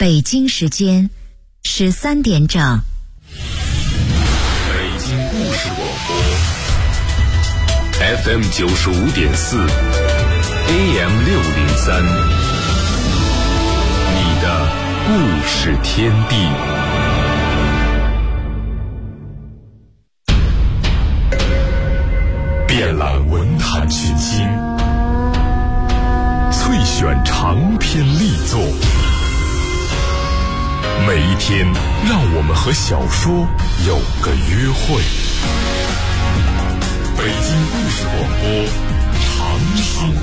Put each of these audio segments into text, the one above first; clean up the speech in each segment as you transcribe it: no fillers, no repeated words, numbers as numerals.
北京时间13点整。 北京故事广播 FM 95.4 AM 603，你的故事天地。遍览文坛群星，萃选长篇力作。每一天，让我们和小说有个约会。北京故事广播，长寿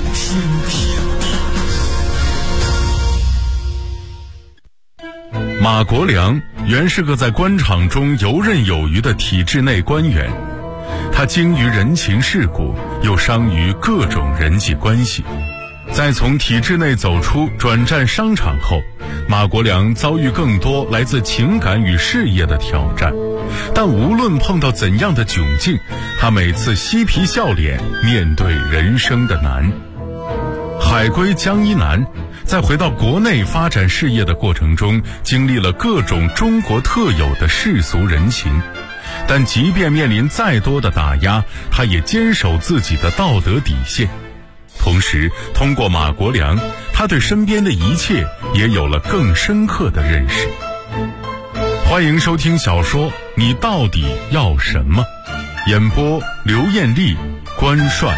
天地。马国良原是个在官场中游刃有余的体制内官员，他精于人情世故，又商于各种人际关系。在从体制内走出，转战商场后，马国良遭遇更多来自情感与事业的挑战，但无论碰到怎样的窘境，他每次嬉皮笑脸面对人生的难。海归江一南在回到国内发展事业的过程中，经历了各种中国特有的世俗人情，但即便面临再多的打压，他也坚守自己的道德底线。同时，通过马国良，他对身边的一切也有了更深刻的认识。欢迎收听小说《你到底要什么》，演播刘艳丽、关帅。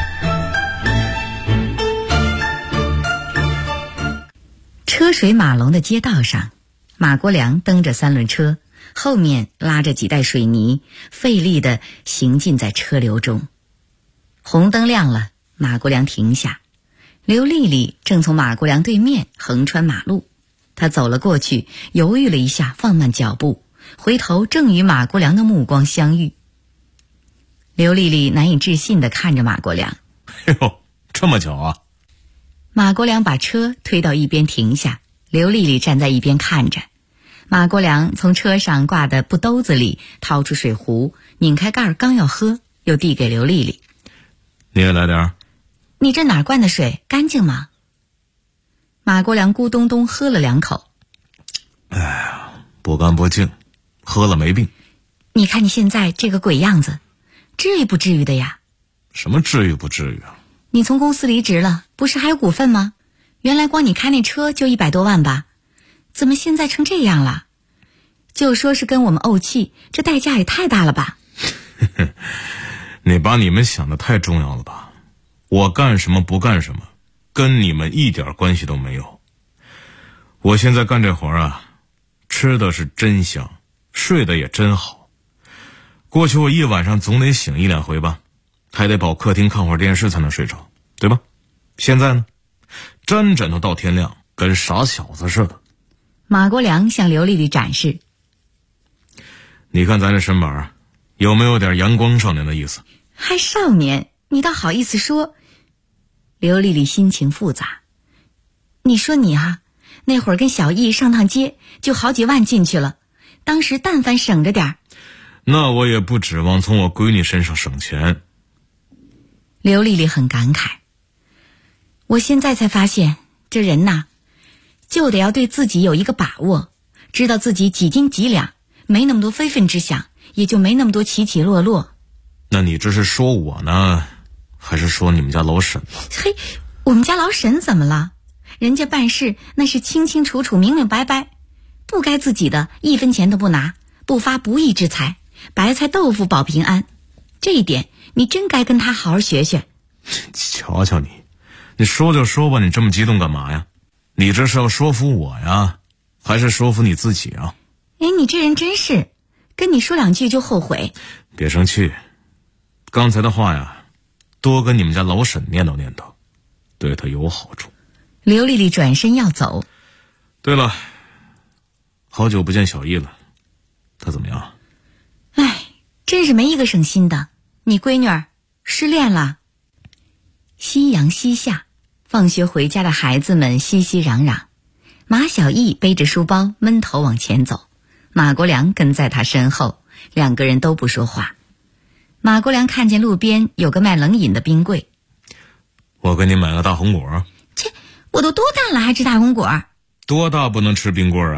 车水马龙的街道上，马国良蹬着三轮车，后面拉着几袋水泥，费力地行进在车流中。红灯亮了，马国良停下，刘丽丽正从马国良对面横穿马路，她走了过去，犹豫了一下，放慢脚步，回头正与马国良的目光相遇。刘丽丽难以置信地看着马国良。 哎呦，这么久啊！ 马国良把车推到一边停下，刘丽丽站在一边看着。马国良从车上挂的布兜子里掏出水壶，拧开盖儿刚要喝，又递给刘丽丽。 你也来点儿。 你这哪灌的水，干净吗？马国良咕咚咚喝了2口。 哎呀，不干不净，喝了没病。 你看你现在这个鬼样子，至于不至于的呀？ 什么至于不至于啊？ 你从公司离职了，不是还有股份吗？原来光你开那车就100多万吧？怎么现在成这样了？就说是跟我们怄气，这代价也太大了吧？ 你把你们想的太重要了吧？我干什么不干什么，跟你们一点关系都没有。我现在干这活啊，吃的是真香，睡得也真好。过去我一晚上总得醒1-2回吧，还得跑客厅看会儿电视才能睡着，对吧？现在呢，沾枕头到天亮，跟傻小子似的。 马国良向刘丽丽展示。 你看咱这身板有没有点阳光少年的意思？ 还少年，你倒好意思说。刘丽丽心情复杂。你说你啊，那会儿跟小易上趟街就好几万进去了，当时但凡省着点儿。 那我也不指望从我闺女身上省钱。 刘丽丽很感慨。我现在才发现，这人呐，就得要对自己有一个把握，知道自己几斤几两，没那么多非分之想，也就没那么多起起落落。 那你这是说我呢，还是说你们家老沈呢？ 嘿，我们家老沈怎么了？人家办事那是清清楚楚明明白白，不该自己的1分钱都不拿，不发不义之财，白菜豆腐保平安。这一点你真该跟他好好学学。 瞧瞧你说就说吧，你这么激动干嘛呀？你这是要说服我呀，还是说服你自己啊？ 哎，你这人真是，跟你说2句就后悔。 别生气，刚才的话呀，多跟你们家老沈念叨念叨，对他有好处。 刘丽丽转身要走。 对了，好久不见小易了，他怎么样？ 哎，真是没一个省心的。你闺女儿失恋了。夕阳西下，放学回家的孩子们熙熙攘攘。马小艺背着书包闷头往前走，马国良跟在他身后，2个人都不说话。马国良看见路边有个卖冷饮的冰柜。 我给你买个大红果。 切，我都多大了还吃大红果？ 多大不能吃冰棍啊？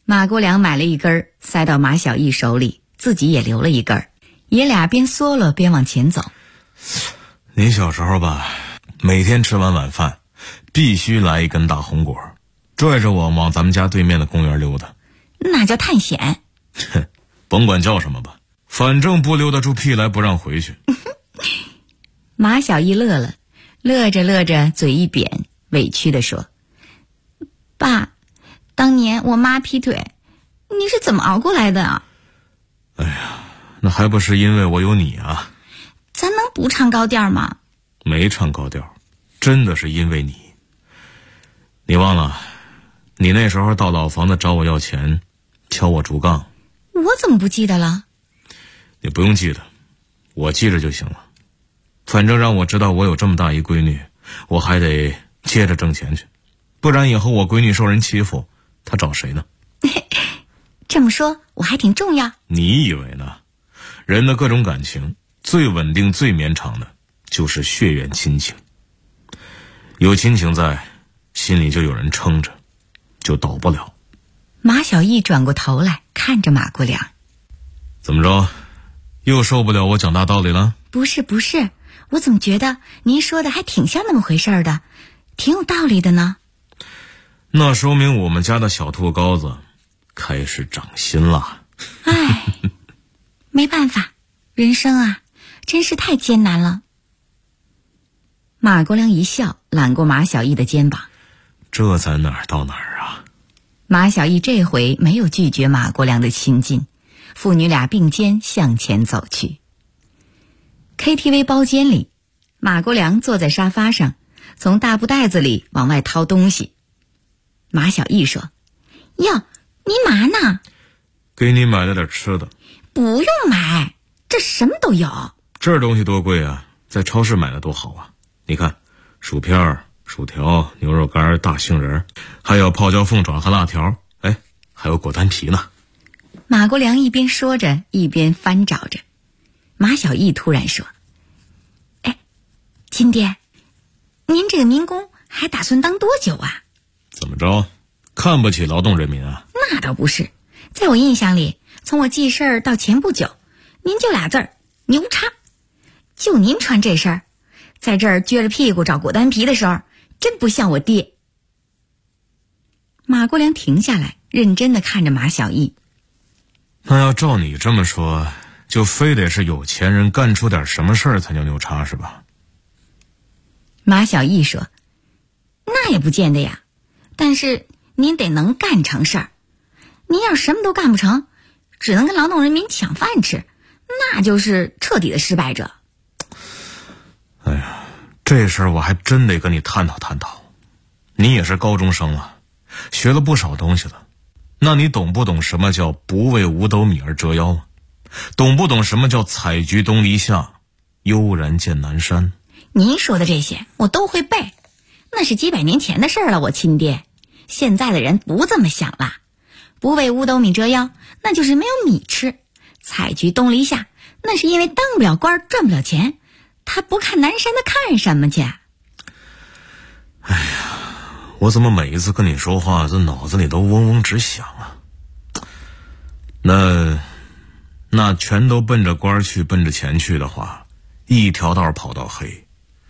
马国良买了一根塞到马小艺手里，自己也留了一根，爷俩边嗦了边往前走。 你小时候吧，每天吃完晚饭必须来一根大红果，拽着我往咱们家对面的公园溜达。 那叫探险。 哼，甭管叫什么吧，反正不溜达出屁来不让回去。 马小艺乐了，乐着乐着嘴一扁，委屈地说：爸，当年我妈劈腿，你是怎么熬过来的啊？ 哎呀，那还不是因为我有你啊。 咱能不唱高调吗？ 没唱高调，真的是因为你。你忘了，你那时候到老房子找我要钱，敲我竹杠。 我怎么不记得了？ 你不用记得，我记着就行了。反正让我知道我有这么大一闺女，我还得接着挣钱去，不然以后我闺女受人欺负，她找谁呢？ 这么说我还挺重要。 你以为呢？人的各种感情最稳定最绵长的就是血缘亲情，有亲情在，心里就有人撑着，就倒不了。 马小艺转过头来看着马国良。 怎么着，又受不了我讲大道理了？ 不是，我怎么觉得您说的还挺像那么回事的，挺有道理的呢？ 那说明我们家的小兔羔子开始长心了。 唉，没办法，人生啊，真是太艰难了。马国良一笑，揽过马小艺的肩膀。 这才哪儿到哪儿啊？ 马小艺这回没有拒绝马国良的亲近，父女俩并肩向前走去。KTV 包间里，马国良坐在沙发上，从大布袋子里往外掏东西。马小艺说：哟，你嘛呢？ 给你买了点吃的。 不用买，这什么都有。 这东西多贵啊，在超市买的多好啊。你看，薯片、薯条、牛肉干、大杏仁，还有泡椒凤爪和辣条，哎，还有果丹皮呢。 马国良一边说着一边翻找着。马小艺突然说：哎，亲爹，您这个民工还打算当多久啊？ 怎么着，看不起劳动人民啊？ 那倒不是，在我印象里，从我记事儿到前不久，您就俩字儿牛叉。就您穿这身儿，在这儿撅着屁股找果丹皮的时候，真不像我爹。马国良停下来，认真地看着马小艺。 那要照你这么说，就非得是有钱人干出点什么事儿才叫牛叉是吧？ 马小艺说：那也不见得呀，但是您得能干成事儿。您要什么都干不成，只能跟劳动人民抢饭吃，那就是彻底的失败者。 哎呀，这事儿我还真得跟你探讨探讨。你也是高中生了，学了不少东西了，那你懂不懂什么叫不为五斗米而折腰吗？懂不懂什么叫采菊东篱下，悠然见南山？ 您说的这些我都会背，那是几百年前的事儿了，我亲爹。现在的人不这么想了，不为五斗米折腰，那就是没有米吃；采菊东篱下，那是因为当不了官赚不了钱，他不看南山的看什么去？ 哎呀，我怎么每一次跟你说话，这脑子里都嗡嗡直响啊？那全都奔着官去，奔着钱去的话，一条道跑到黑，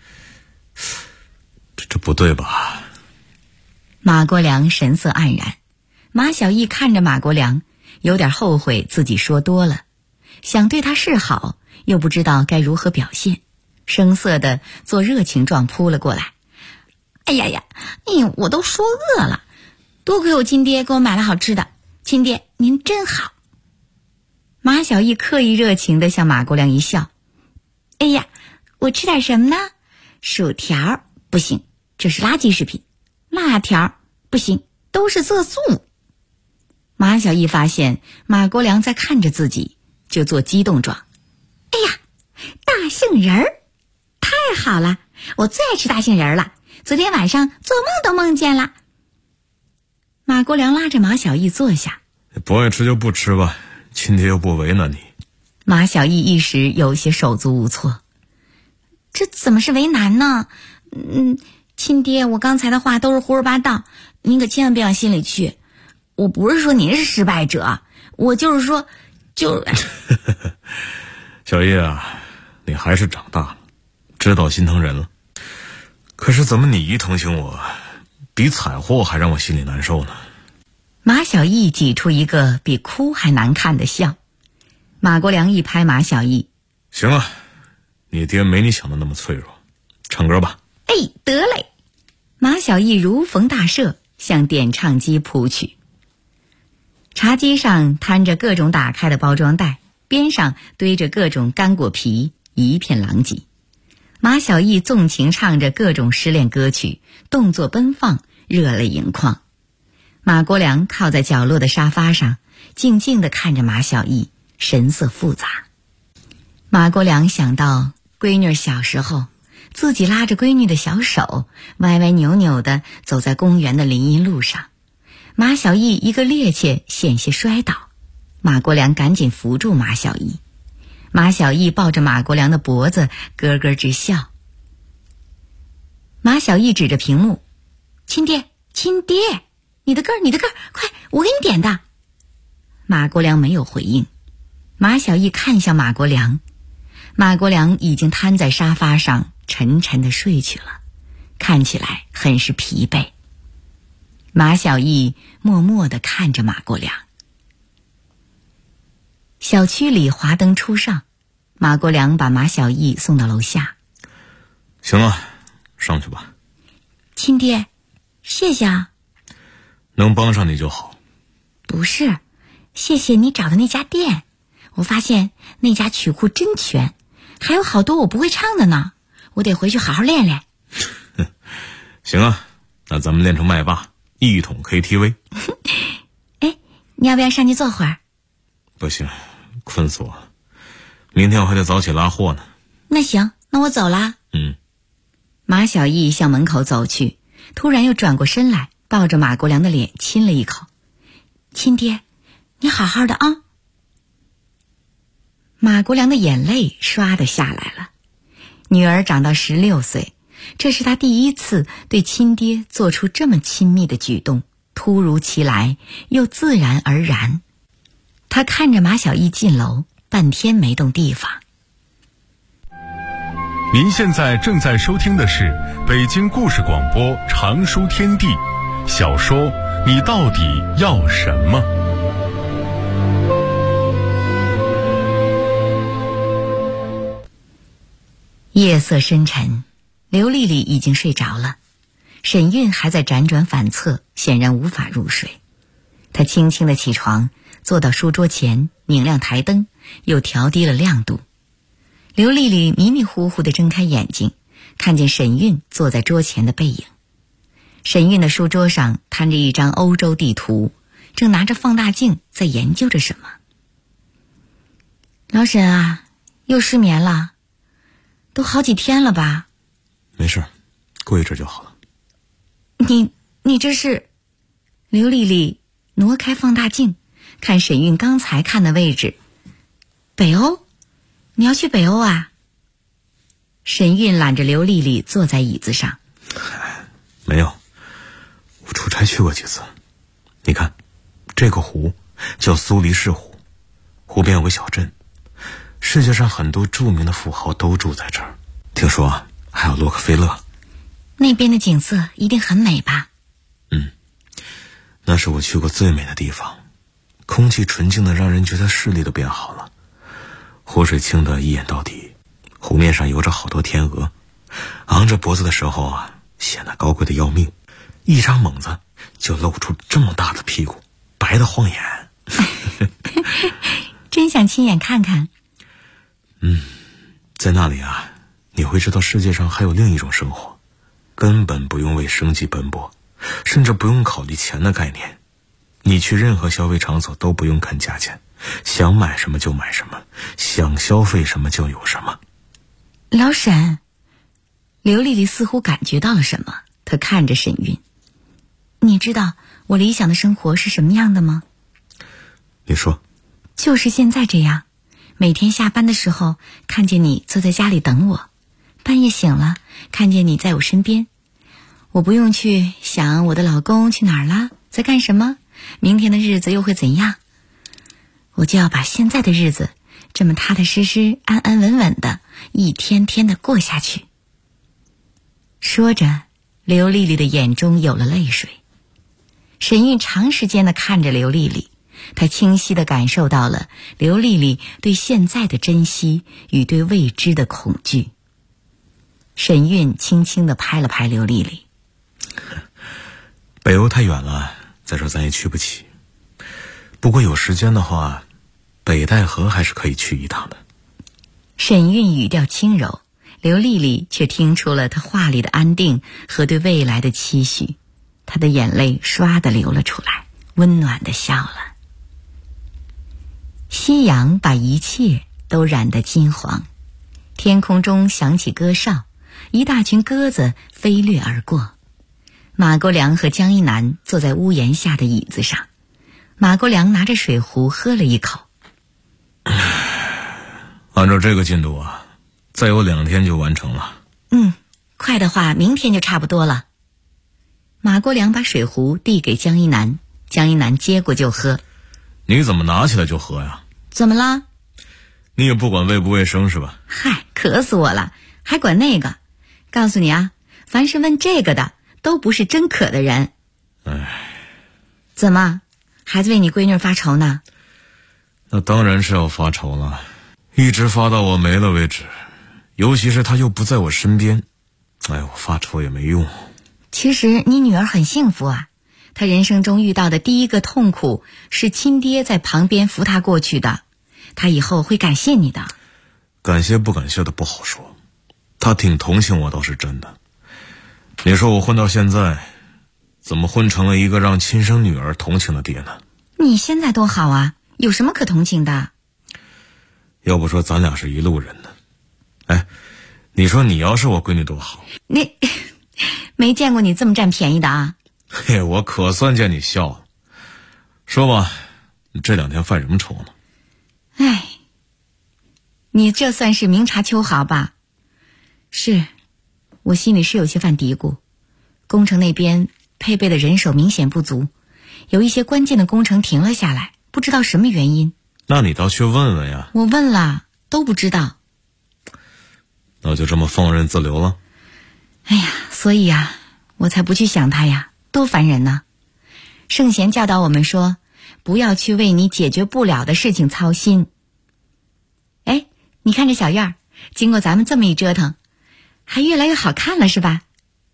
这不对吧？ 马国良神色黯然，马小艺看着马国良，有点后悔自己说多了，想对他示好，又不知道该如何表现，生涩的做热情状扑了过来。哎呀，我都说饿了，多亏我亲爹给我买了好吃的，亲爹您真好。马小艺刻意热情地向马国良一笑。哎呀，我吃点什么呢？薯条不行，这是垃圾食品；辣条不行，都是色素。马小艺发现马国良在看着自己，就做激动状。哎呀，大杏仁儿，太好了，我最爱吃大杏仁儿了，昨天晚上做梦都梦见了。马国良拉着马小艺坐下。 不爱吃就不吃吧，亲爹又不为难你。 马小艺一时有些手足无措。这怎么是为难呢？亲爹，我刚才的话都是胡说八道，您可千万别往心里去。 我不是说您是失败者，我就是说， 小叶啊，你还是长大了，知道心疼人了。可是怎么你一同情我，比采货还让我心里难受呢？ 马小艺挤出一个比哭还难看的笑。马国良一拍马小艺， 行了，你爹没你想的那么脆弱，唱歌吧。 哎，得嘞！马小艺如逢大赦，向点唱机扑去。茶几上摊着各种打开的包装袋，边上堆着各种干果皮，一片狼藉。马小艺纵情唱着各种失恋歌曲，动作奔放，热泪盈眶。马国良靠在角落的沙发上，静静地看着马小艺，神色复杂。马国良想到闺女小时候，自己拉着闺女的小手，歪歪扭扭地走在公园的林荫路上。马小艺一个趔趄，险些摔倒，马国良赶紧扶住马小艺。马小艺抱着马国良的脖子，咯咯直笑。马小艺指着屏幕：“亲爹，亲爹，你的歌，快，我给你点的。”马国良没有回应。马小艺看向马国良，马国良已经瘫在沙发上，沉沉地睡去了，看起来很是疲惫。马小艺默默地看着马国良。小区里华灯初上，马国良把马小艺送到楼下。 行了，上去吧。 亲爹，谢谢啊。 能帮上你就好。 不是，谢谢你找的那家店，我发现那家曲库真全，还有好多我不会唱的呢，我得回去好好练练。 行啊，那咱们练成麦霸，一统 KTV。 哎，你要不要上去坐会儿？ 不行，困死我了，明天我还得早起拉货呢。 那行，那我走啦。马小艺向门口走去，突然又转过身来，抱着马国良的脸亲了一口。亲爹，你好好的啊。马国良的眼泪唰地下来了。女儿长到16岁，这是他第一次对亲爹做出这么亲密的举动，突如其来又自然而然。他看着马小艺进楼，半天没动地方。 您现在正在收听的是北京故事广播长书天地小说《你到底要什么》。 夜色深沉，刘丽丽已经睡着了，沈韵还在辗转反侧，显然无法入睡。她轻轻地起床，坐到书桌前，拧亮台灯，又调低了亮度。刘丽丽迷迷糊糊地睁开眼睛，看见沈韵坐在桌前的背影。沈韵的书桌上摊着一张欧洲地图，正拿着放大镜在研究着什么。老沈啊，又失眠了，都好几天了吧？ 没事，过一阵就好了。 你这是？刘丽丽挪开放大镜，看沈韵刚才看的位置。北欧？你要去北欧啊？沈韵揽着刘丽丽坐在椅子上。 没有，我出差去过几次。你看，这个湖叫苏黎世湖，湖边有个小镇，世界上很多著名的富豪都住在这儿。听说啊，还有洛克菲勒。 那边的景色一定很美吧？ 那是我去过最美的地方，空气纯净的让人觉得视力都变好了，湖水清的一眼到底，湖面上游着好多天鹅，昂着脖子的时候啊，显得高贵的要命，一张猛子就露出这么大的屁股，白得晃眼。 真想亲眼看看。 在那里啊，你会知道世界上还有另一种生活，根本不用为生计奔波，甚至不用考虑钱的概念。你去任何消费场所都不用看价钱，想买什么就买什么，想消费什么就有什么。 老沈，刘丽丽似乎感觉到了什么，她看着沈韵。你知道我理想的生活是什么样的吗？ 你说。 就是现在这样，每天下班的时候看见你坐在家里等我，半夜醒了看见你在我身边，我不用去想我的老公去哪儿了，在干什么， 明天的日子又会怎样？我就要把现在的日子这么踏踏实实、安安稳稳的一天天的过下去。说着，刘丽丽的眼中有了泪水。沈韵长时间的看着刘丽丽，她清晰地感受到了刘丽丽对现在的珍惜与对未知的恐惧。沈韵轻轻地拍了拍刘丽丽： 北欧太远了，再说咱也去不起。不过有时间的话，北戴河还是可以去一趟的。 沈韵语调轻柔，刘丽丽却听出了她话里的安定和对未来的期许。她的眼泪唰地流了出来，温暖地笑了。夕阳把一切都染得金黄，天空中响起歌哨，一大群鸽子飞掠而过。马国良和江一南坐在屋檐下的椅子上，马国良拿着水壶喝了一口。 按照这个进度啊，再有2天就完成了。 快的话明天就差不多了。马国良把水壶递给江一南，江一南接过就喝。 你怎么拿起来就喝呀？ 怎么了？ 你也不管卫不卫生是吧？ 嗨，渴死我了，还管那个。告诉你啊，凡是问这个的都不是真渴的人。怎么，孩子为你闺女发愁呢？ 那当然是要发愁了，一直发到我没了为止，尤其是她又不在我身边，我发愁也没用。 其实你女儿很幸福啊，她人生中遇到的第一个痛苦是亲爹在旁边扶她过去的，她以后会感谢你的。 感谢不感谢的不好说，她挺同情我倒是真的。你说我混到现在，怎么混成了一个让亲生女儿同情的爹呢？ 你现在多好啊，有什么可同情的？ 要不说咱俩是一路人呢。你说你要是我闺女多好。 你没见过你这么占便宜的啊。 嘿，我可算见你笑了。说吧，你这2天犯什么愁呢？ 你这算是明察秋毫吧？是，我心里是有些犯嘀咕。工程那边配备的人手明显不足，有一些关键的工程停了下来，不知道什么原因。 那你倒去问问呀。 我问了，都不知道。 那就这么放任自流了？ 所以啊，我才不去想他呀，多烦人呢。圣贤教导我们说，不要去为你解决不了的事情操心。你看这小院儿，经过咱们这么一折腾，还越来越好看了是吧？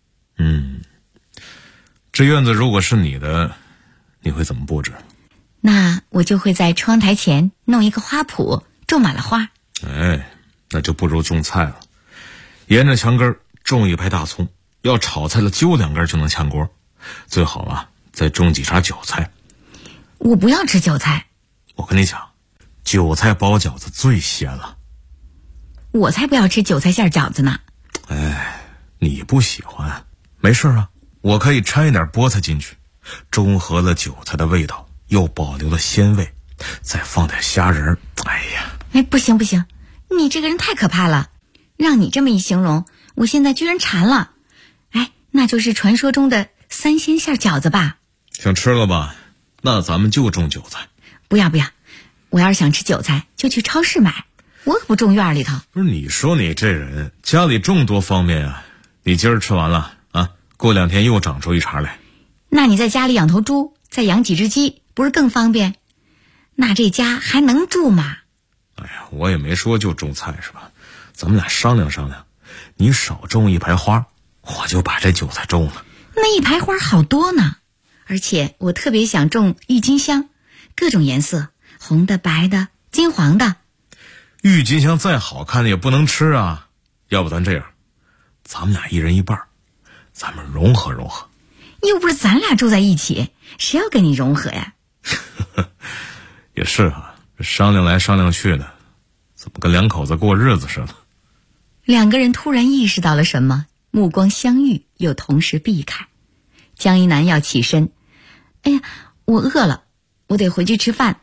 这院子如果是你的，你会怎么布置？ 那我就会在窗台前弄一个花圃，种满了花。 那就不如种菜了。沿着墙根种一排大葱，要炒菜了揪2根就能炝锅。最好啊，再种几茬韭菜。 我不要吃韭菜。 我跟你讲，韭菜包饺子最鲜了。 我才不要吃韭菜馅饺子呢。 你不喜欢？没事啊，我可以掺一点菠菜进去，中和了韭菜的味道，又保留了鲜味，再放点虾仁儿。 不行，你这个人太可怕了。让你这么一形容，我现在居然馋了。那就是传说中的3鲜馅饺子吧？ 想吃了吧？那咱们就种韭菜。 不要，我要是想吃韭菜就去超市买，我可不种院里头。 不是，你说你这人家里种多方便啊，你今儿吃完了啊，过2天又长出一茬来。 那你在家里养头猪，再养几只鸡，不是更方便？那这家还能住吗？ 我也没说就种菜是吧？咱们俩商量商量，你少种一排花，我就把这韭菜种了。 那一排花好多呢，而且我特别想种郁金香，各种颜色，红的、白的、金黄的。 郁金香再好看也不能吃啊，要不咱这样，咱们俩1人1半，咱们融合融合。 又不是咱俩住在一起，谁要跟你融合呀？ 也是啊，商量来商量去的，怎么跟2口子过日子似的。 2个人突然意识到了什么，目光相遇，又同时避开。江一南要起身，我饿了，我得回去吃饭。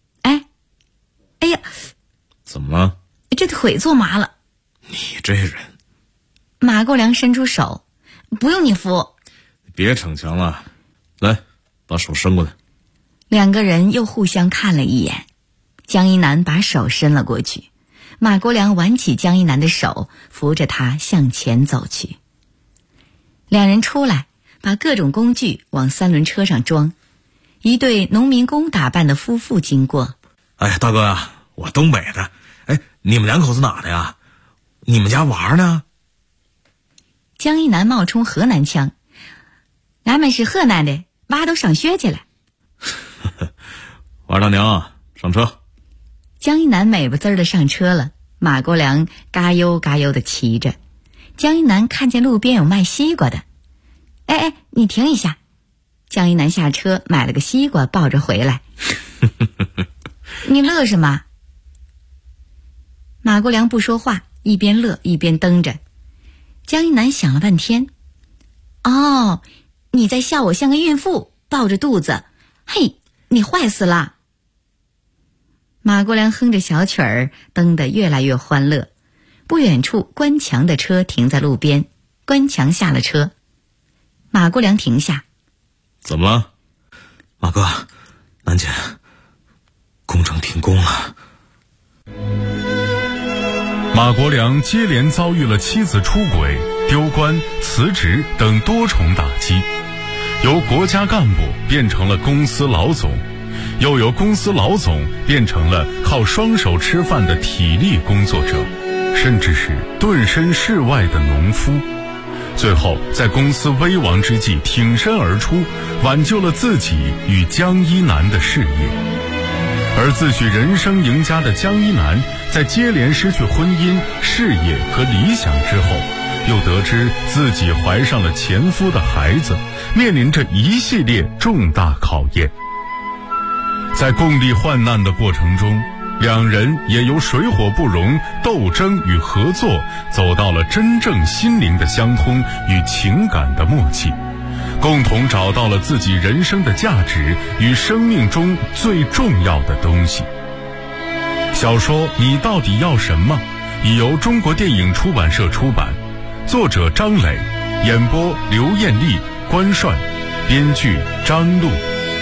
怎么了？ 这腿坐麻了。 你这人。 马国良伸出手，不用你扶。 别逞强了，来，把手伸过来。 两个人又互相看了一眼，江一南把手伸了过去，马国良挽起江一南的手，扶着他向前走去。两人出来，把各种工具往三轮车上装。一对农民工打扮的夫妇经过。 哎呀，大哥啊，我东北的。哎，你们两口子哪的呀？你们家娃呢？ 江一南冒充河南腔，俺们是河南的，娃都上学去了。 娃大娘，上车。 江一南美不滋儿的上车了，马国良嘎悠嘎悠的骑着。江一南看见路边有卖西瓜的，哎，你停一下。江一南下车买了个西瓜抱着回来。你乐什么？马国良不说话，一边乐一边蹬着。江一南想了半天，哦，你在笑我像个孕妇抱着肚子，嘿，你坏死了。马国良哼着小曲儿，蹬得越来越欢乐。不远处关强的车停在路边，关强下了车。马国良停下。 怎么了？马哥，南姐，工程停工了。 马国良接连遭遇了妻子出轨、丢官、辞职等多重打击，由国家干部变成了公司老总，又由公司老总变成了靠双手吃饭的体力工作者，甚至是顿身事外的农夫。最后在公司危亡之际挺身而出，挽救了自己与江一南的事业。而自诩人生赢家的江一南，在接连失去婚姻、事业和理想之后，又得知自己怀上了前夫的孩子，面临着一系列重大考验。在共历患难的过程中，两人也由水火不容、斗争与合作，走到了真正心灵的相通与情感的默契，共同找到了自己人生的价值与生命中最重要的东西。小说《你到底要什么》已由中国电影出版社出版，作者张磊，演播刘艳丽、关帅，编剧张璐。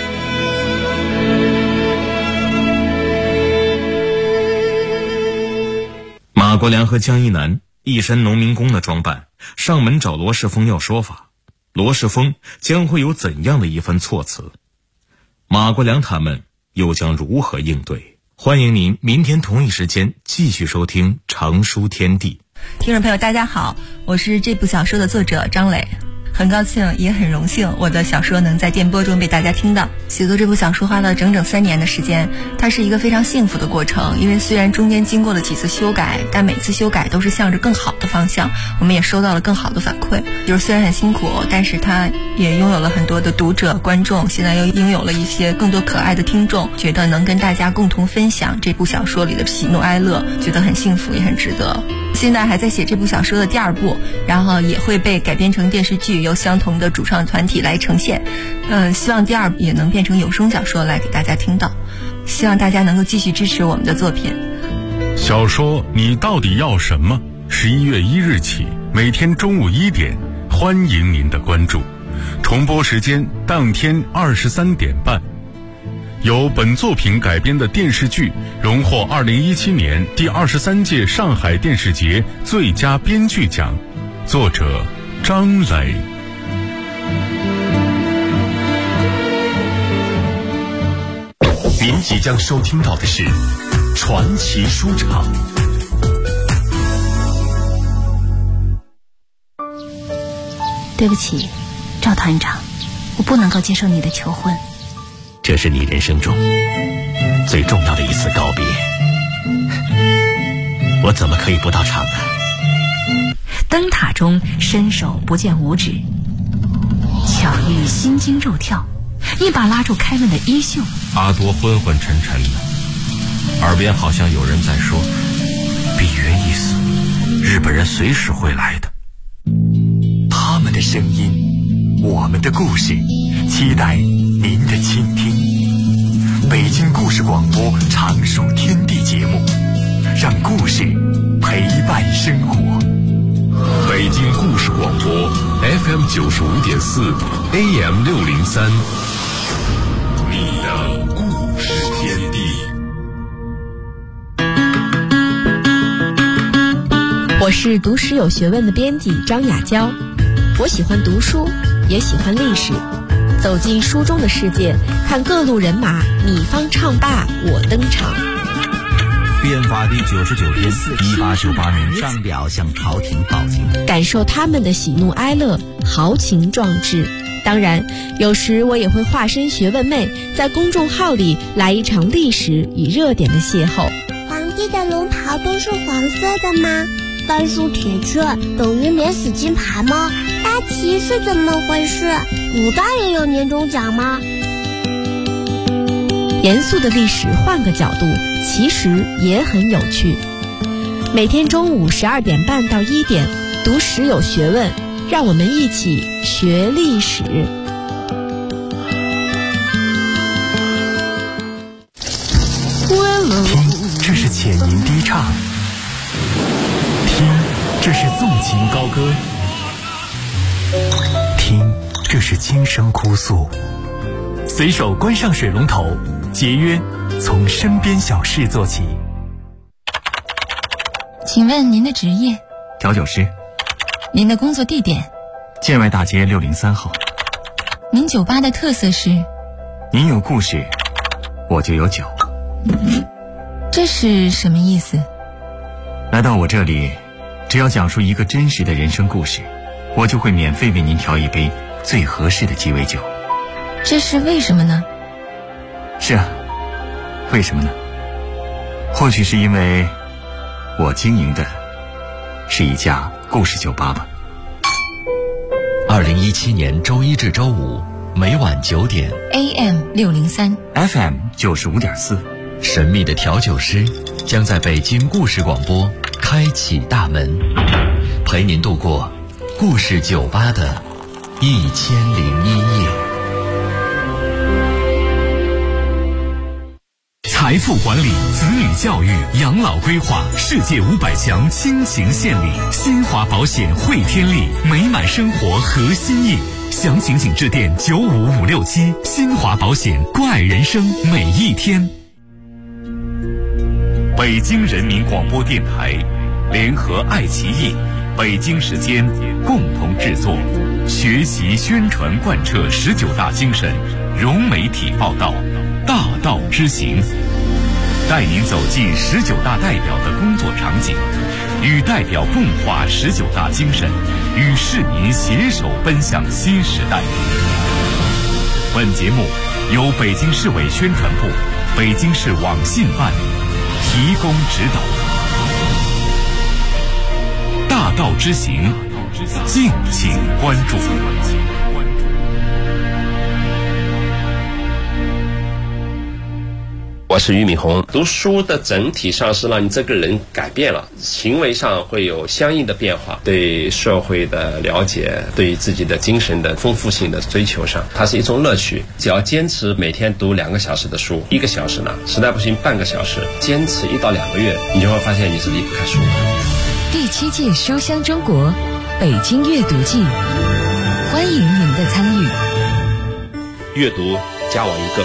马国良和江一南一身农民工的装扮，上门找罗世峰要说法，罗世峰将会有怎样的一番措辞？马国良他们又将如何应对？欢迎您明天同一时间继续收听《长书天地》。 听众朋友大家好，我是这部小说的作者张磊，很高兴也很荣幸我的小说能在电波中被大家听到。写作这部小说花了整整3年的时间，它是一个非常幸福的过程，因为虽然中间经过了几次修改，但每次修改都是向着更好的方向，我们也收到了更好的反馈。就是虽然很辛苦，但是它也拥有了很多的读者观众，现在又拥有了一些更多可爱的听众，觉得能跟大家共同分享这部小说里的喜怒哀乐，觉得很幸福也很值得。现在还在写这部小说的第2部，然后也会被改编成电视剧，由相同的主创团体来呈现。希望第2部也能变成有声小说来给大家听到，希望大家能够继续支持我们的作品。 小说《你到底要什么》11月1日起，每天中午1点，欢迎您的关注。重播时间当天23点半。由本作品改编的电视剧荣获2017年第23届上海电视节最佳编剧奖，作者张磊。 您即将收听到的是传奇书场。 对不起，赵团长，我不能够接受你的求婚。 这是你人生中最重要的一次告别，我怎么可以不到场呢？ 灯塔中伸手不见五指，巧遇心惊肉跳，一把拉住开门的衣袖。 阿多昏昏沉沉的，耳边好像有人在说：碧云一死，日本人随时会来的。 他们的声音，我们的故事，期待您的倾听。北京故事广播常书天地节目，让故事陪伴生活。北京故事广播 FM95.4 AM603，你的我是读史有学问的编辑张雅娇，我喜欢读书，也喜欢历史，走进书中的世界，看各路人马，你方唱罢我登场。 编发第99天，1898年上表向朝廷报警， 感受他们的喜怒哀乐，豪情壮志。当然，有时我也会化身学问妹，在公众号里来一场历史与热点的邂逅。 皇帝的龙袍都是黄色的吗？半数铁券等于免死金牌吗？大旗是怎么回事？古代也有年终奖吗？ 严肃的历史换个角度，其实也很有趣。每天中午12点半到1点，读史有学问，让我们一起学历史。 听，这是浅吟低唱；听，这是纵情高歌；听，这是轻声哭诉。随手关上水龙头，节约从身边小事做起。 请问您的职业？ 调酒师。 您的工作地点？ 建外大街603号。 您酒吧的特色是？ 您有故事，我就有酒。 这是什么意思？ 来到我这里，只要讲述一个真实的人生故事，我就会免费为您调一杯最合适的鸡尾酒。 这是为什么呢？ 是啊，为什么呢？或许是因为我经营的是一家故事酒吧吧。 2017年周一至周五每晚9点 AM 603 FM 95.4， 神秘的调酒师将在北京故事广播开启大门，陪您度过故事酒吧的1001夜。 财富管理、子女教育、养老规划，世界500强倾情献礼。新华保险汇天利，美满生活核心意。详情请致电95567。新华保险，关爱人生每一天。北京人民广播电台联合爱奇艺、北京时间共同制作，学习宣传贯彻19大精神，融媒体报道，大道之行，带您走进19大代表的工作场景，与代表共话19大精神，与市民携手奔向新时代。本节目由北京市委宣传部、北京市网信办提供指导。大道之行，敬请关注。 我是俞敏洪。读书的整体上是让你这个人改变了，行为上会有相应的变化，对社会的了解，对自己的精神的丰富性的追求上，它是一种乐趣。只要坚持每天读2个小时的书，1个小时呢，实在不行半个小时，坚持1到2个月，你就会发现你是离不开书的。 第7届书香中国北京阅读季，欢迎您的参与。 阅读加我1个。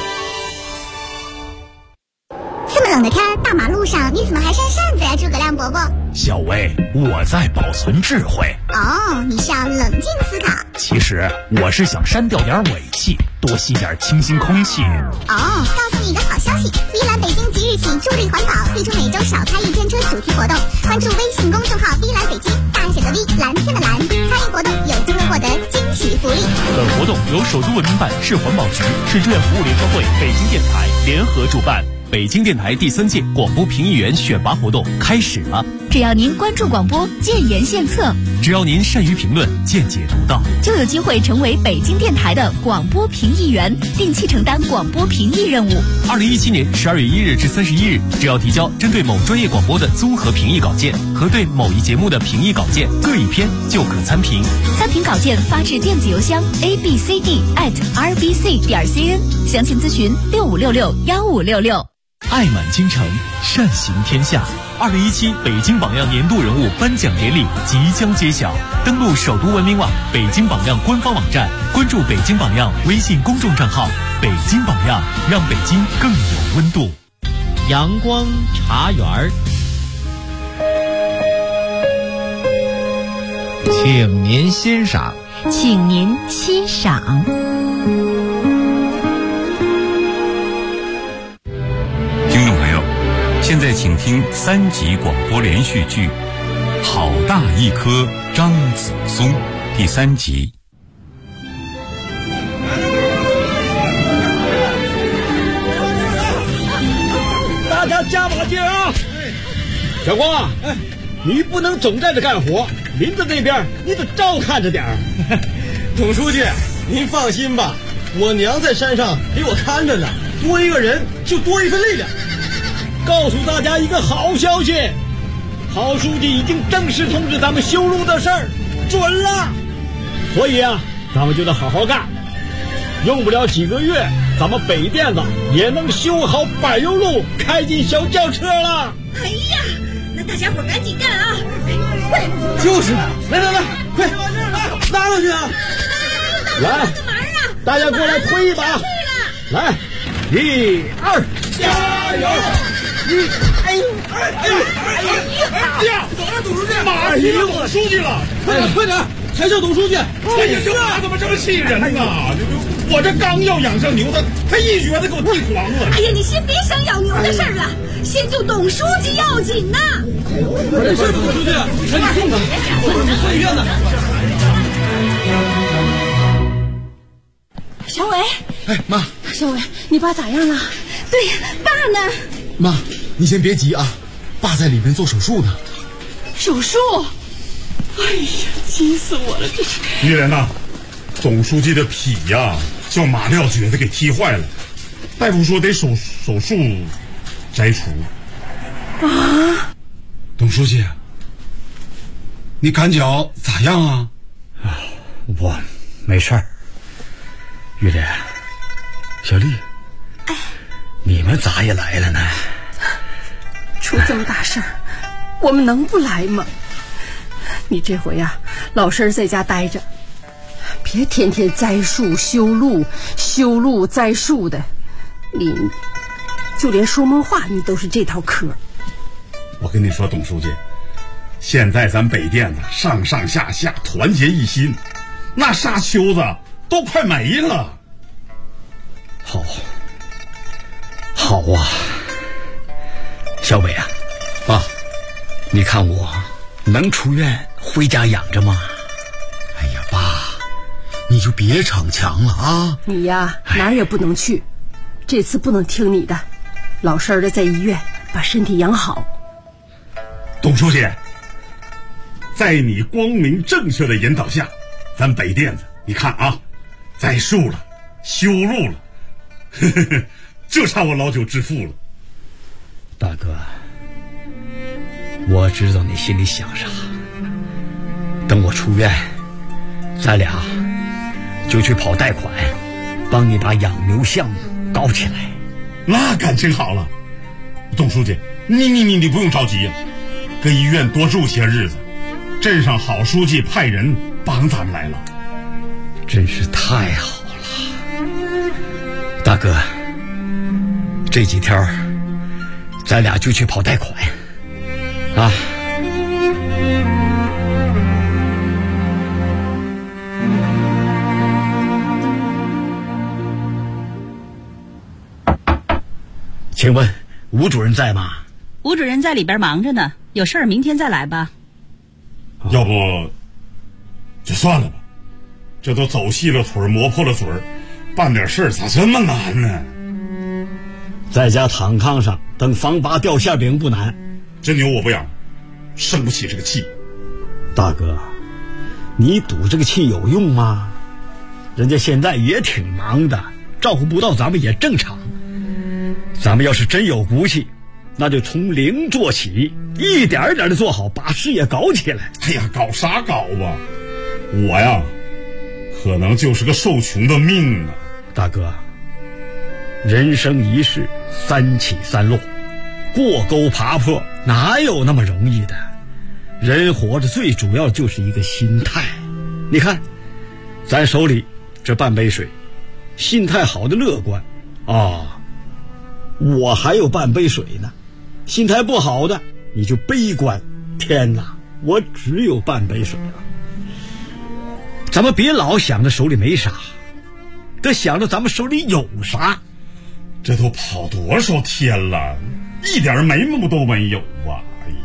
这么冷的天，大马路上你怎么还扇扇子呀，诸葛亮伯伯？ 小薇，我在保存智慧。 哦，你是要冷静思考。 其实我是想删掉点尾气，多吸点清新空气。 哦，告诉你一个好消息，碧蓝北京即日起助力环保，推出每周少开1天车主题活动。关注微信公众号碧蓝北京，大写的 V， 蓝天的蓝，参与活动有机会获得惊喜福利。 本活动由首都文明办、市环保局、市志愿服务联合会、北京电台联合主办。北京电台第3届广播评议员选拔活动开始了。 只要您关注广播，建言献策； 只要您善于评论，见解独到， 就有机会成为北京电台的广播评议员，定期承担广播评议任务。 2017年12月1日至31日，只要提交针对某专业广播的综合评议稿件和对某一节目的评议稿件各1篇，就可参评。 参评稿件发至电子邮箱 abcd@rbc.cn， 详情咨询65661566。 爱满京城，善行天下。2017北京榜样年度人物颁奖典礼即将揭晓，登录首都文明网、北京榜样官方网站，关注北京榜样微信公众账号。北京榜样，让北京更有温度。 阳光茶园儿。 请您欣赏。 请您欣赏。 听众朋友，现在请听3集广播连续剧《好大一棵张子松》第3集。 大家加把劲啊！小光，你不能总在这干活，林子那边你得照看着点儿。 董书记，您放心吧，我娘在山上给我看着呢，多一个人就多一份力量。 告诉大家一个好消息，郝书记已经正式通知咱们修路的事儿准了，所以啊，咱们就得好好干。用不了几个月，咱们北甸子也能修好柏油路，开进小轿车了。 哎呀，那大家伙赶紧干啊！快！ 就是，来，快拉上去啊！ 来，大家过来推一把。来，1、2，加油！1，哎呀， 走了，董书记， 马上赢我书记了！ 快点，抬上董书记！ 哎呀，这马怎么这么气人呢？我这刚要养上牛，他一瘸子给我踢黄了。 哎呀，你先别想养牛的事儿了，先救董书记要紧呐！ 董书记，赶紧送他，送医院呢。 小伟， 哎，妈， 小伟，你爸咋样了？对呀，爸呢？ 妈，你先别急啊，爸在里面做手术呢。 手术？哎呀，急死我了，这是。 于人呐，董书记的脾呀，叫马料橛子给踢坏了，大夫说得手术摘除。 啊！ 董书记，你感觉咋样啊？ 我没事儿。于莲，小丽，你们咋也来了呢？ 出这么大事儿，我们能不来吗？你这回呀，老身在家待着，别天天栽树修路、修路栽树的，你就连说梦话你都是这套嗑。 我跟你说，董书记，现在咱北甸子上上下下团结一心，那沙丘子都快没了。 好啊，小伟啊，爸，你看我能出院回家养着吗？ 哎呀，爸，你就别逞强了啊！ 你呀，哪儿也不能去，这次不能听你的，老身的在医院把身体养好。 董书记，在你光明正确的引导下，咱北甸子你看啊，栽树了，修路了，就差我老九致富了。 大哥，我知道你心里想啥，等我出院，咱俩就去跑贷款，帮你把养牛项目搞起来。 那感情好了，董书记，你不用着急呀，跟医院多住些日子，镇上郝书记派人帮咱们来了。 真是太好了，大哥，这几天咱俩就去跑贷款啊！请问吴主任在吗？ 吴主任在里边忙着呢，有事儿明天再来吧。 要不就算了吧，这都走细了腿磨破了嘴儿，办点事儿咋这么难呢？ 在家躺炕上等房拔掉馅饼不难， 这牛我不养，生不起这个气。 大哥，你赌这个气有用吗？人家现在也挺忙的，照顾不到咱们也正常。咱们要是真有骨气，那就从零做起，一点一点的做好，把事业搞起来。 哎呀，搞啥搞吧，我呀可能就是个受穷的命啊。 大哥，人生一世三起三落，过沟爬坡哪有那么容易的？人活着最主要就是一个心态。你看咱手里这半杯水，心态好的乐观啊，我还有半杯水呢。心态不好的你就悲观，天哪，我只有半杯水啊。 咱们别老想着手里没啥，得想着咱们手里有啥。 这都跑多少天了，一点眉目都没有啊！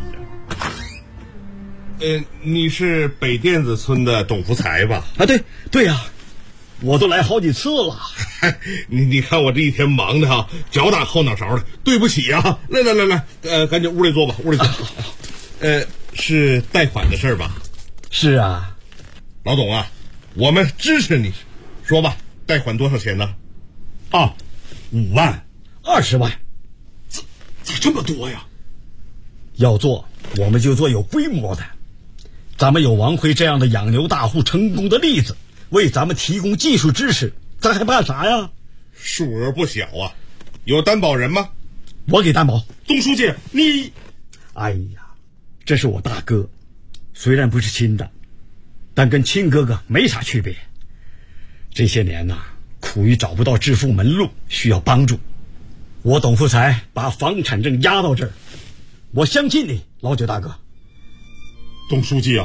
哎呀， 你是北甸子村的董福才吧？ 啊，对呀，我都来好几次了。 你看我这一天忙的哈，脚打后脑勺的，对不起啊！来，赶紧屋里坐吧，屋里坐。是贷款的事吧？ 是啊， 老董啊，我们支持你，说吧，贷款多少钱呢 ？5万、 20万， 咋这么多呀？ 要做我们就做有规模的，咱们有王辉这样的养牛大户成功的例子，为咱们提供技术支持，咱还怕啥呀？ 数额不小啊，有担保人吗？ 我给担保。 董书记，你， 哎呀，这是我大哥，虽然不是亲的，但跟亲哥哥没啥区别。这些年呐，苦于找不到致富门路，需要帮助。我董福才把房产证押到这儿，我相信你，老九大哥。 董书记啊，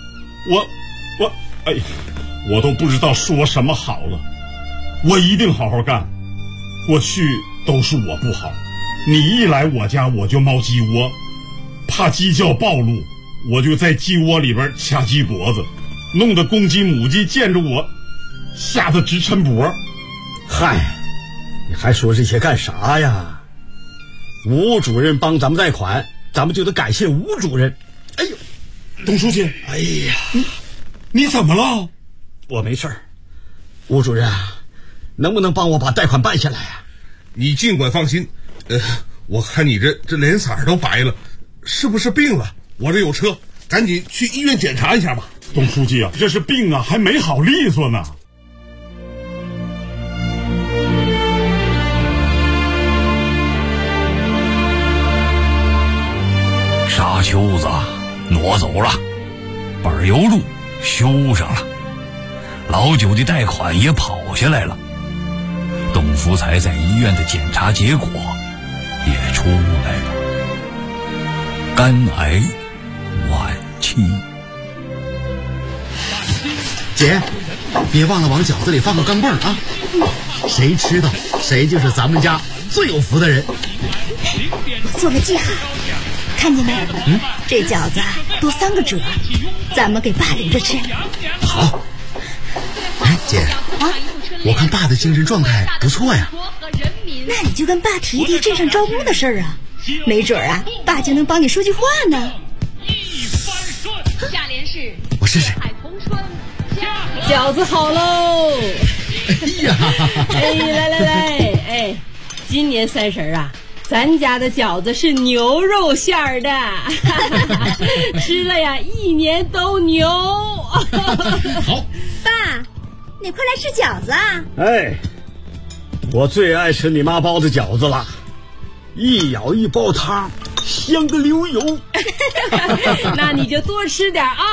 哎呀，我都不知道说什么好了。我一定好好干。过去都是我不好，你一来我家我就冒鸡窝，怕鸡叫暴露，我就在鸡窝里边掐鸡脖子，弄得公鸡母鸡见着我吓得直抻脖。 嗨，你还说这些干啥呀？吴主任帮咱们贷款，咱们就得感谢吴主任。 哎呦，董书记， 哎呀， 你怎么了？ 我没事儿。吴主任啊，能不能帮我把贷款办下来啊？ 你尽管放心。我看你这脸色都白了，是不是病了？我这有车，赶紧去医院检查一下吧。 董书记啊，这是病啊，还没好利索呢。 沙丘子挪走了，柏油路修上了，老九的贷款也跑下来了。董福才在医院的检查结果也出来了，肝癌晚期。 姐，别忘了往饺子里放个钢镚啊！谁吃到谁就是咱们家最有福的人。 我做了记号，看见没？这饺子多3个褶，咱们给爸留着吃。 好。哎，姐啊，我看爸的精神状态不错呀。 那你就跟爸提提镇上招工的事儿啊，没准啊，爸就能帮你说句话呢。 我试试。 饺子好喽！ 哎呀， 来，哎，今年30啊，咱家的饺子是牛肉馅儿的，吃了呀1年都牛。 好， 爸，你快来吃饺子啊！ 哎，我最爱吃你妈包的饺子了，一舀一包汤，香的流油。 那你就多吃点啊。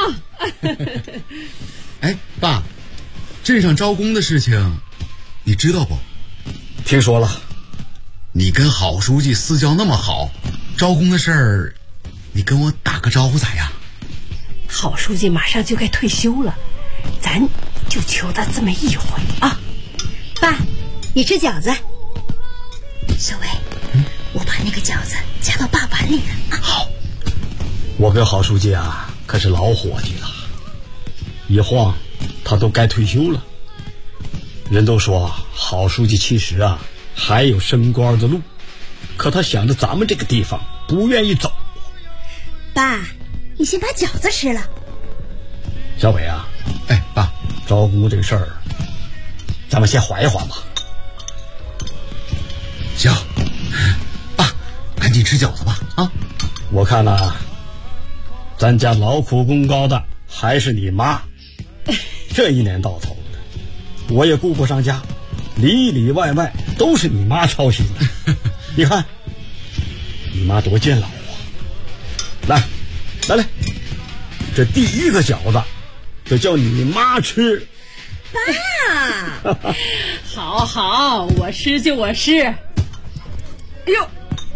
哎，爸，镇上招工的事情你知道不？ 听说了。 你跟郝书记私交那么好，招工的事儿你跟我打个招呼咋样？ 郝书记马上就该退休了，咱就求他这么一回啊。 爸，你吃饺子。小伟，我把那个饺子夹到爸碗里了啊。 好。 我跟郝书记啊可是老伙计了，一晃他都该退休了。人都说郝书记其实啊还有升官的路，可他想着咱们这个地方不愿意走。 爸，你先把饺子吃了。 小伟啊， 哎，爸， 招工这个事儿咱们先缓一缓吧。 行，爸，赶紧吃饺子吧啊！ 我看呐，咱家劳苦功高的还是你妈。这一年到头的，我也顾不上家，里里外外都是你妈操心的。你看你妈多健老啊。来，这第一个饺子得叫你妈吃。 爸， 好，我吃就我吃。哎呦，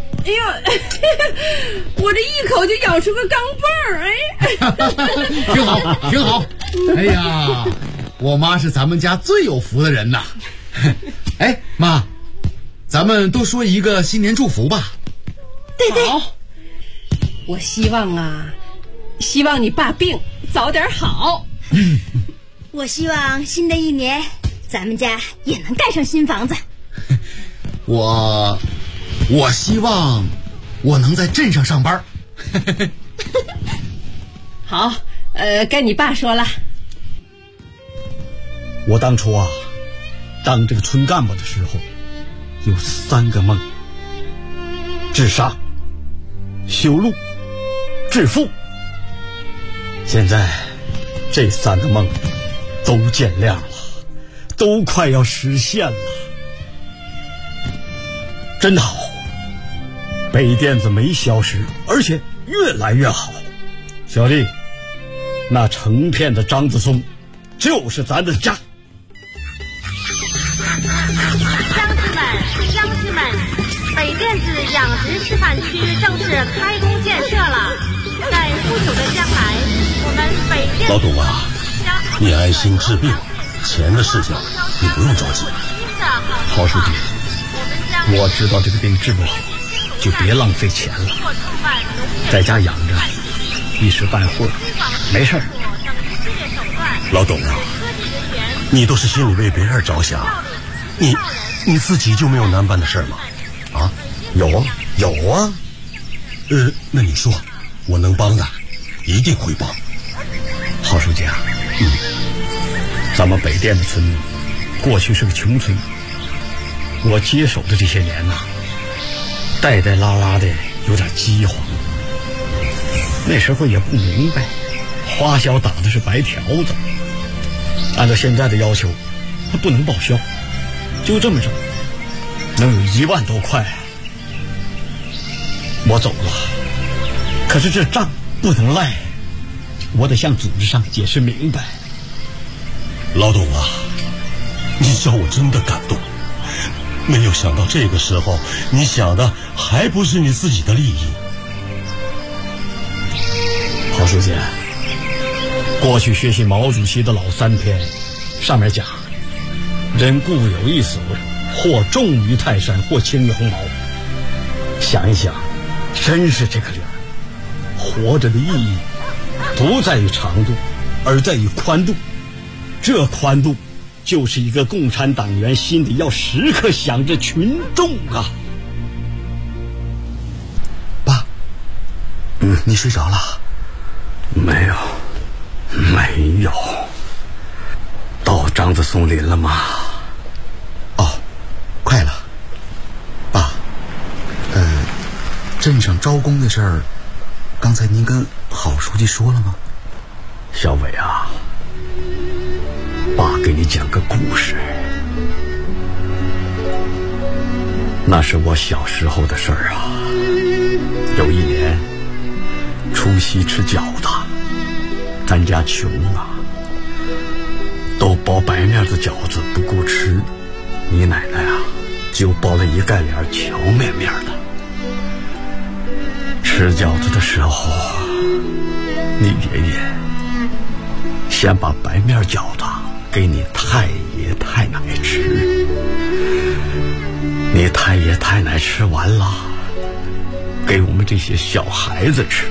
我这一口就咬出个钢镚儿，哎， 挺好。哎呀， 我妈是咱们家最有福的人呐。哎，妈，咱们都说一个新年祝福吧。 对对，好，我希望你爸病早点好。 我希望新的一年咱们家也能盖上新房子。 我希望我能在镇上上班。 好，该你爸说了。 我当初当这个村干部的时候，有3个梦：治沙、修路、致富。现在这3个梦都见亮了，都快要实现了，真好！北甸子没消失，而且越来越好。小弟，那成片的张子松就是咱的家。 乡亲们，北甸子养殖示范区正式开工建设了。在不久的将来，我们北甸老董啊，你安心治病，钱的事情你不用着急。 郝书记，我知道这个病治不好，就别浪费钱了，在家养着，一时半会儿没事儿。 老董啊，你都是心里为别人着想，你自己就没有难办的事吗？啊，有啊。那你说，我能帮的，一定会帮。 郝书记啊，咱们北甸的村过去是个穷村，我接手的这些年带拉拉的有点饥荒。那时候也不明白，花销打的是白条子，按照现在的要求，他不能报销，就这么着，能有1万多块。我走了，可是这账不能赖，我得向组织上解释明白。 老董啊，你叫我真的感动，没有想到这个时候你想的还不是你自己的利益。 郝书记，过去学习毛主席的老3篇，上面讲人固有一死，或重于泰山，或轻于鸿毛。想一想，真是这个理儿。活着的意义不在于长度，而在于宽度。这宽度就是一个共产党员心里要时刻想着群众啊。 爸，你睡着了？ 没有。到张子松林了吗？ 哦，快了。爸，镇上招工的事儿，刚才您跟郝书记说了吗？ 小伟啊，爸给你讲个故事。那是我小时候的事儿啊。有一年除夕吃饺子，咱家穷啊，都包白面的饺子不够吃，你奶奶啊就包了一盖脸荞面面的。吃饺子的时候，你爷爷先把白面饺子给你太爷太奶吃，你太爷太奶吃完了，给我们这些小孩子吃。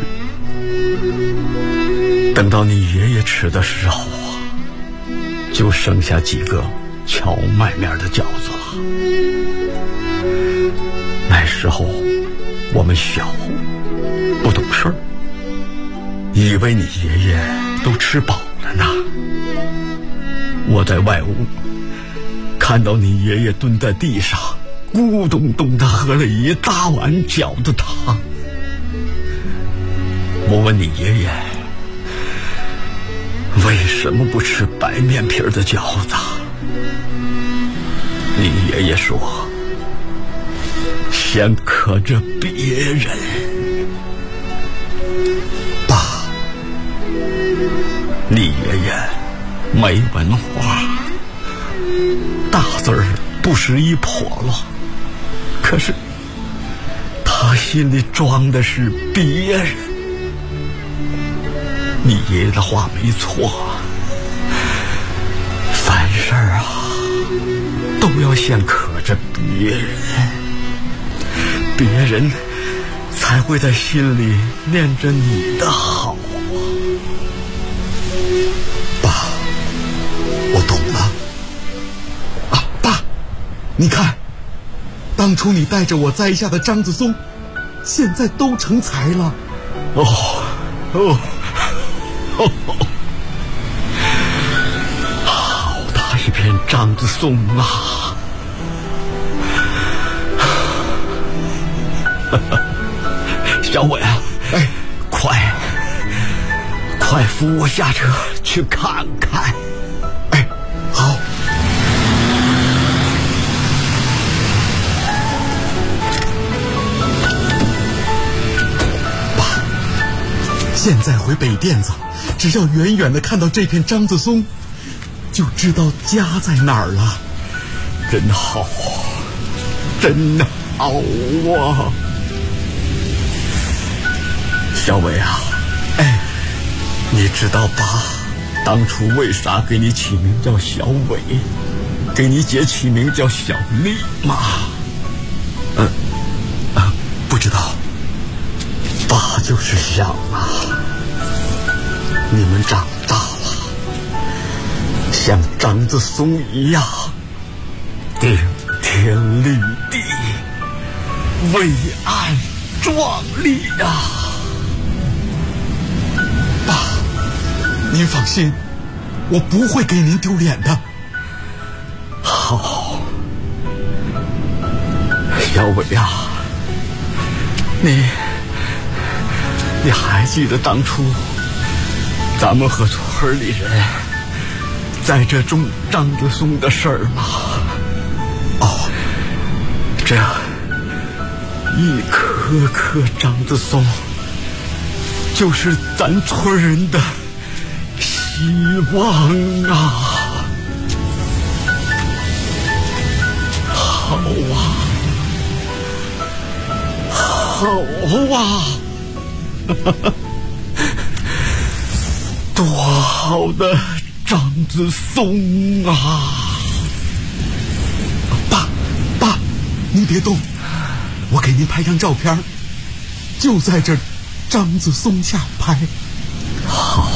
等到你爷爷吃的时候啊，就剩下几个荞麦面的饺子了。那时候我们小，不懂事儿，以为你爷爷都吃饱了呢。我在外屋看到你爷爷蹲在地上，咕咚咚地喝了一大碗饺子汤。我问你爷爷为什么不吃白面皮的饺子，你爷爷说先渴着别人。 爸， 你爷爷没文化，大字儿不识一破了，可是他心里装的是别人。你爷爷的话没错， 都要先渴着别人，别人才会在心里念着你的好。 爸，我懂了。啊，爸，你看，当初你带着我栽下的张子松，现在都成材了。 好大一片张子松啊！小伟啊，快扶我下车去看看。 好。爸，现在回北甸子，只要远远的看到这片张子松，就知道家在哪儿了。 真好，真好啊！小伟啊，你知道爸当初为啥给你起名叫小伟，给你姐起名叫小丽吗？ 不知道。 爸就是想啊，你们长大了，像张子松一样，顶天立地，伟岸壮丽啊！ 爸，您放心，我不会给您丢脸的。 好，小伟啊，你还记得当初咱们和村里人在这种张子松的事儿吗？这一棵棵张子松就是咱村人的希望啊！好啊，好啊！多好的张子松啊！ 爸，您别动，我给您拍张照片，就在这张子松下拍。 好。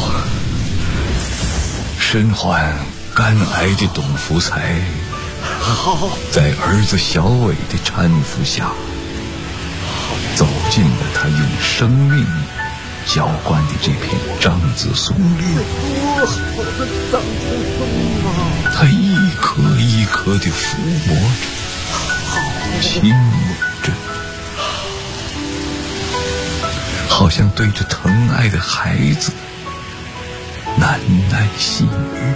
身患肝癌的董福才，在儿子小伟的搀扶下，走进了他用生命浇灌的这片张子松林。 多好的张子松啊！ 他一颗一颗地抚摸着，亲吻着，好像对着疼爱的孩子喃喃细语。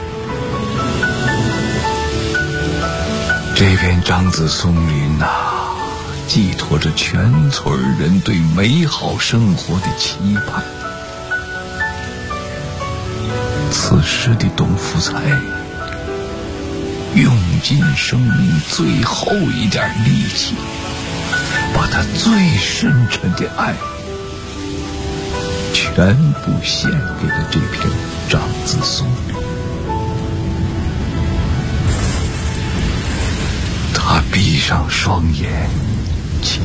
这片张子松林啊，寄托着全村人对美好生活的期盼。此时的董福才用尽生命最后一点力气，把他最深沉的爱全部献给了这片张子松。他闭上双眼，倾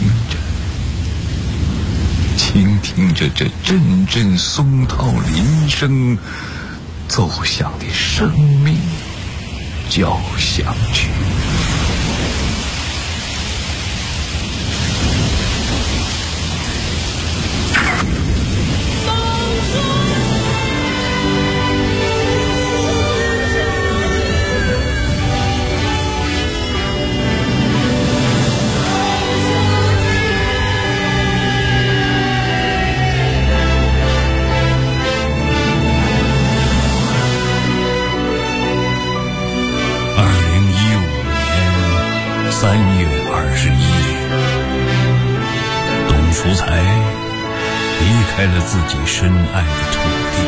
听着这阵阵松涛林声奏响的生命交响曲。3月21日，董福才离开了自己深爱的土地，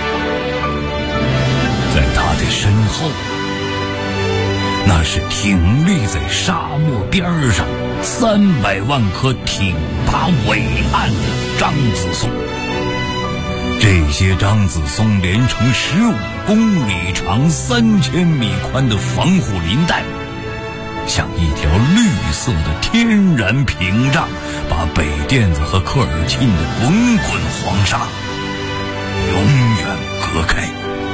在他的身后，那是挺立在沙漠边上300万棵挺拔伟岸的张子松。 这些张子松连成15公里长、3000米宽的防护林带，像一条绿色的天然屏障，把北甸子和科尔沁的滚滚黄沙永远隔开。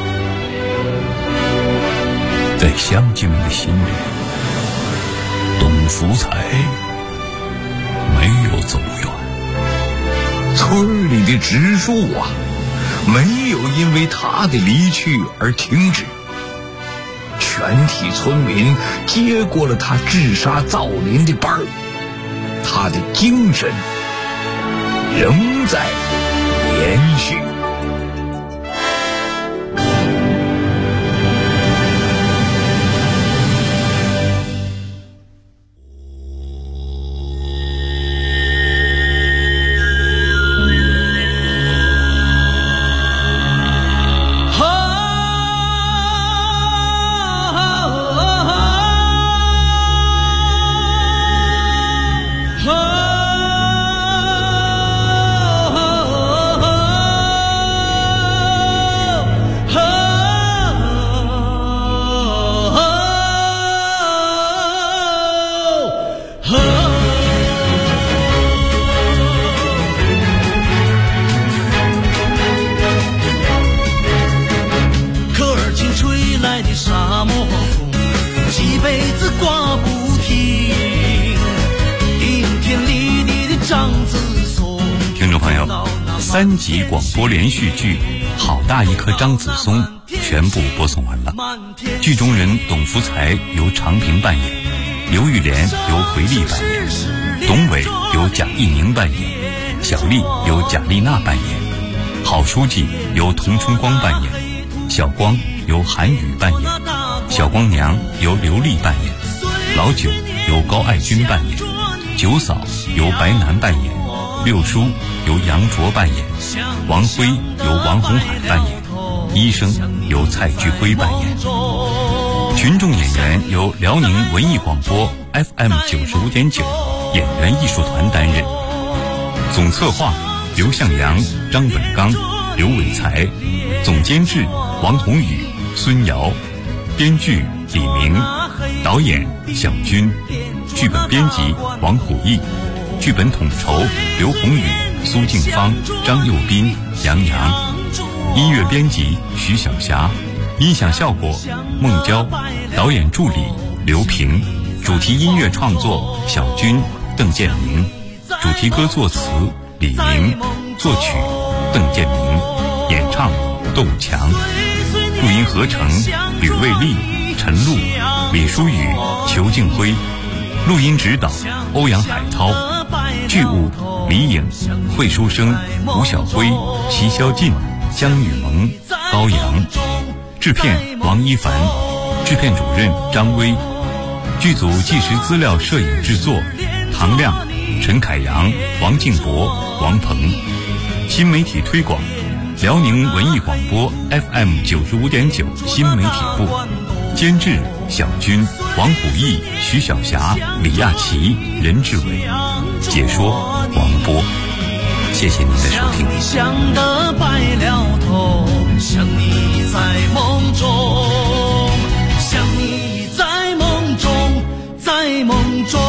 在乡亲们的心里，董福才没有走远，村里的植树啊，没有因为他的离去而停止。全体村民接过了他治沙造林的班儿，他的精神仍在延续。3集广播连续剧《好大一颗张子松》全部播送完了。剧中人董福才由常平扮演，刘玉莲由回丽扮演，董伟由贾一宁扮演，小丽由贾丽娜扮演，郝书记由童春光扮演，小光由韩宇扮演，小光娘由刘丽扮演，老九由高爱军扮演，九嫂由白楠扮演，六叔由杨卓扮演，王辉由王洪海扮演，医生由蔡菊辉扮演。群众演员由辽宁文艺广播 FM 95.9演员艺术团担任。总策划刘向阳、张本刚、刘伟才，总监制王宏宇、孙瑶，编剧李明，导演小军，剧本编辑王虎毅，剧本统筹刘宏宇、苏静芳、张佑斌、杨洋，音乐编辑徐小霞，音响效果孟娇，导演助理刘平，主题音乐创作小军、邓建明，主题歌作词李明，作曲邓建明，演唱窦强，录音合成吕卫立、陈露、李书宇、裘静辉，录音指导欧阳海涛，剧务李颖、惠书生、吴晓辉、齐霄进、江雨萌、高阳，制片王一凡，制片主任张威，剧组纪实资料摄影制作唐亮、陈凯阳、王静博、王鹏，新媒体推广辽宁文艺广播 FM 95.9新媒体部，监制小军、王虎毅、徐小霞、李亚琪、任志伟，解说王波。谢谢您的收听。 想得白了头，想你在梦中，想你在梦中，在梦中，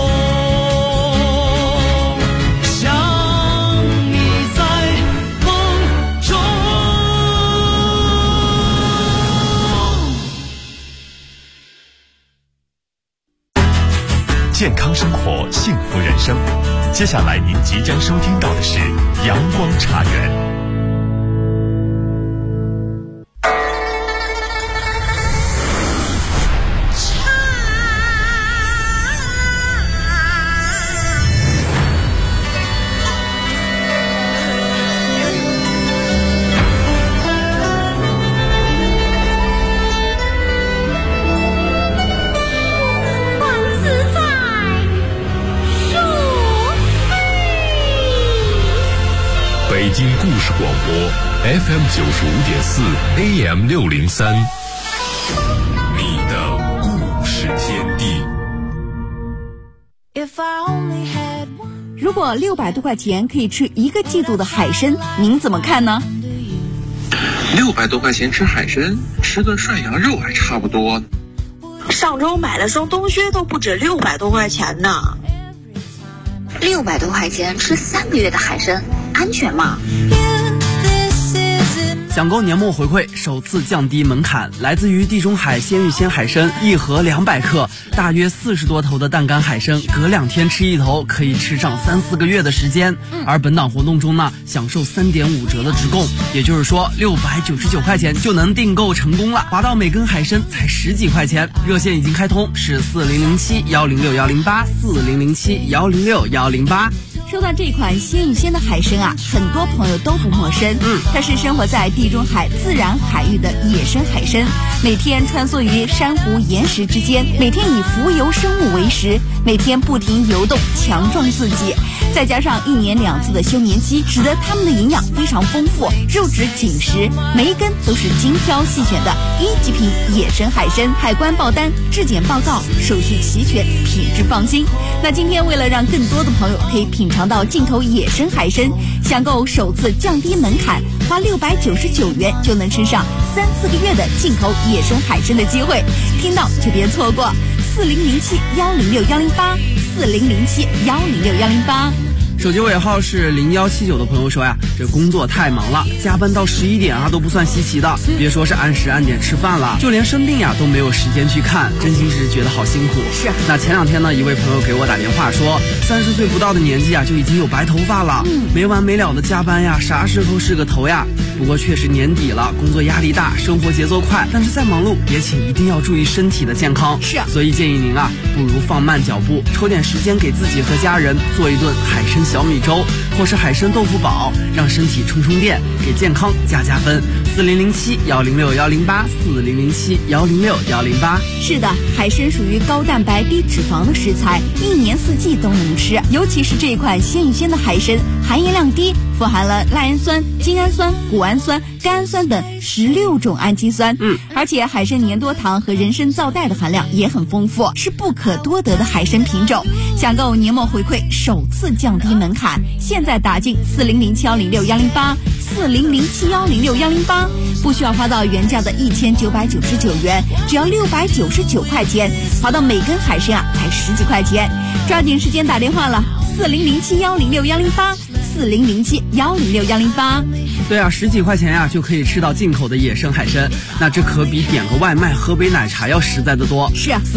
想你在梦中。 健康生活，幸福人生。接下来您即将收听到的是阳光茶园。 北京故事广播 FM 95.4 AM 603，你的故事天地。 如果600多块钱可以吃1个季度的海参，您怎么看呢？ 600多块钱吃海参，吃顿涮羊肉还差不多。 上周买了双冬靴都不止600多块钱呢。 600多块钱吃3个月的海参，安全吗？ 抢购年末回馈，首次降低门槛，来自于地中海鲜芋仙海参，1盒200克，大约40多头的淡干海参，隔2天吃1头，可以吃上3-4个月的时间。而本档活动中呢，享受3.5折的直供，也就是说699块钱就能订购成功了，划到每根海参才10几块钱。热线已经开通，是4007-106-108，4007-106-108。 说到这款鲜芋仙的海参啊，很多朋友都不陌生。它是生活在地中海自然海域的野生海参，每天穿梭于珊瑚岩石之间，每天以浮游生物为食，每天不停游动，强壮自己。再加上1年2次的休眠期，使得它们的营养非常丰富，肉质紧实，每一根都是精挑细选的1级品野生海参，海关报单，质检报告，手续齐全，品质放心。那今天为了让更多的朋友可以品尝到进口野生海参，享购首次降低门槛，花699元就能吃上3-4个月的进口野生海参的机会，听到就别错过，4007-106-108，4007-106-108。 手机尾号是0179的朋友说呀，这工作太忙了，加班到11点啊都不算稀奇的，别说是按时按点吃饭了，就连生病呀都没有时间去看，真心是觉得好辛苦。 是。 那前2天呢，一位朋友给我打电话说，30岁不到的年纪啊就已经有白头发了，没完没了的加班呀，啥时候是个头呀？不过确实年底了，工作压力大，生活节奏快，但是再忙碌也请一定要注意身体的健康。 是啊。 所以建议您啊，不如放慢脚步，抽点时间给自己和家人做一顿海参小米粥，或是海参豆腐煲，让身体充充电，给健康加分。4007-106-108，4007-106-108。 是的，海参属于高蛋白低脂肪的食材，1年4季都能吃，尤其是这款鲜芋仙的海参，含盐量低，富含了赖氨酸、精氨酸、谷氨酸、甘氨酸等16种氨基酸。而且海参粘多糖和人参皂苷的含量也很丰富，是不可多得的海参品种。抢购年末回馈，首次降低门槛，现在打进4007-106-108，4007-106-108，不需要花到原价的1999元，只要699块钱，划到每根海参啊才10几块钱，抓紧时间打电话了，4007-106-108，4007-106-108。 对啊，10几块钱呀就可以吃到进口的野生海参，那这可比点个外卖喝杯奶茶要实在的多。 是啊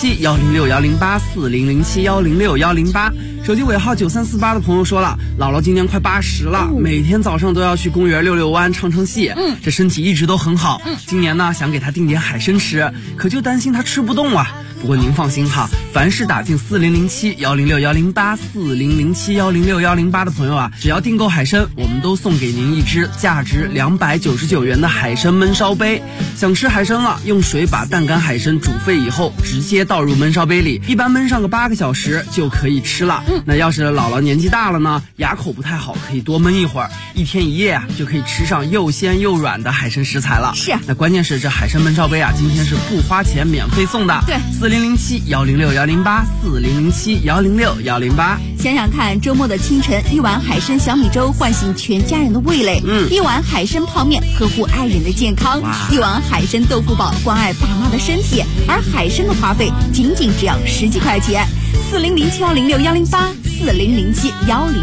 ，4007-106-108，4007-106-108。手机尾号9348的朋友说了，姥姥今年快80了，每天早上都要去公园遛弯、唱戏，这身体一直都很好。今年呢想给他订点海参吃，可就担心他吃不动啊。不过您放心哈，凡是打进4007-106-108， 4007-106-108的朋友啊，只要订购海参，我们都送给您一只价值299元的海参焖烧杯。想吃海参了，用水把淡干海参煮沸以后，直接倒入焖烧杯里，一般焖上个8个小时就可以吃了。那要是姥姥年纪大了呢，牙口不太好，可以多焖一会儿，1天1夜啊，就可以吃上又鲜又软的海参食材了。 是。 那关键是这海参焖烧杯啊，今天是不花钱免费送的。 对 ，4007-106-108， 4007-106-108。 想想看，周末的清晨，一碗海参小米粥唤醒全家人的味蕾，一碗海参泡面呵护爱人的健康，一碗海参豆腐煲关爱爸妈的身体，而海参的花费仅仅只要10几块钱。4007-106-108，4007-106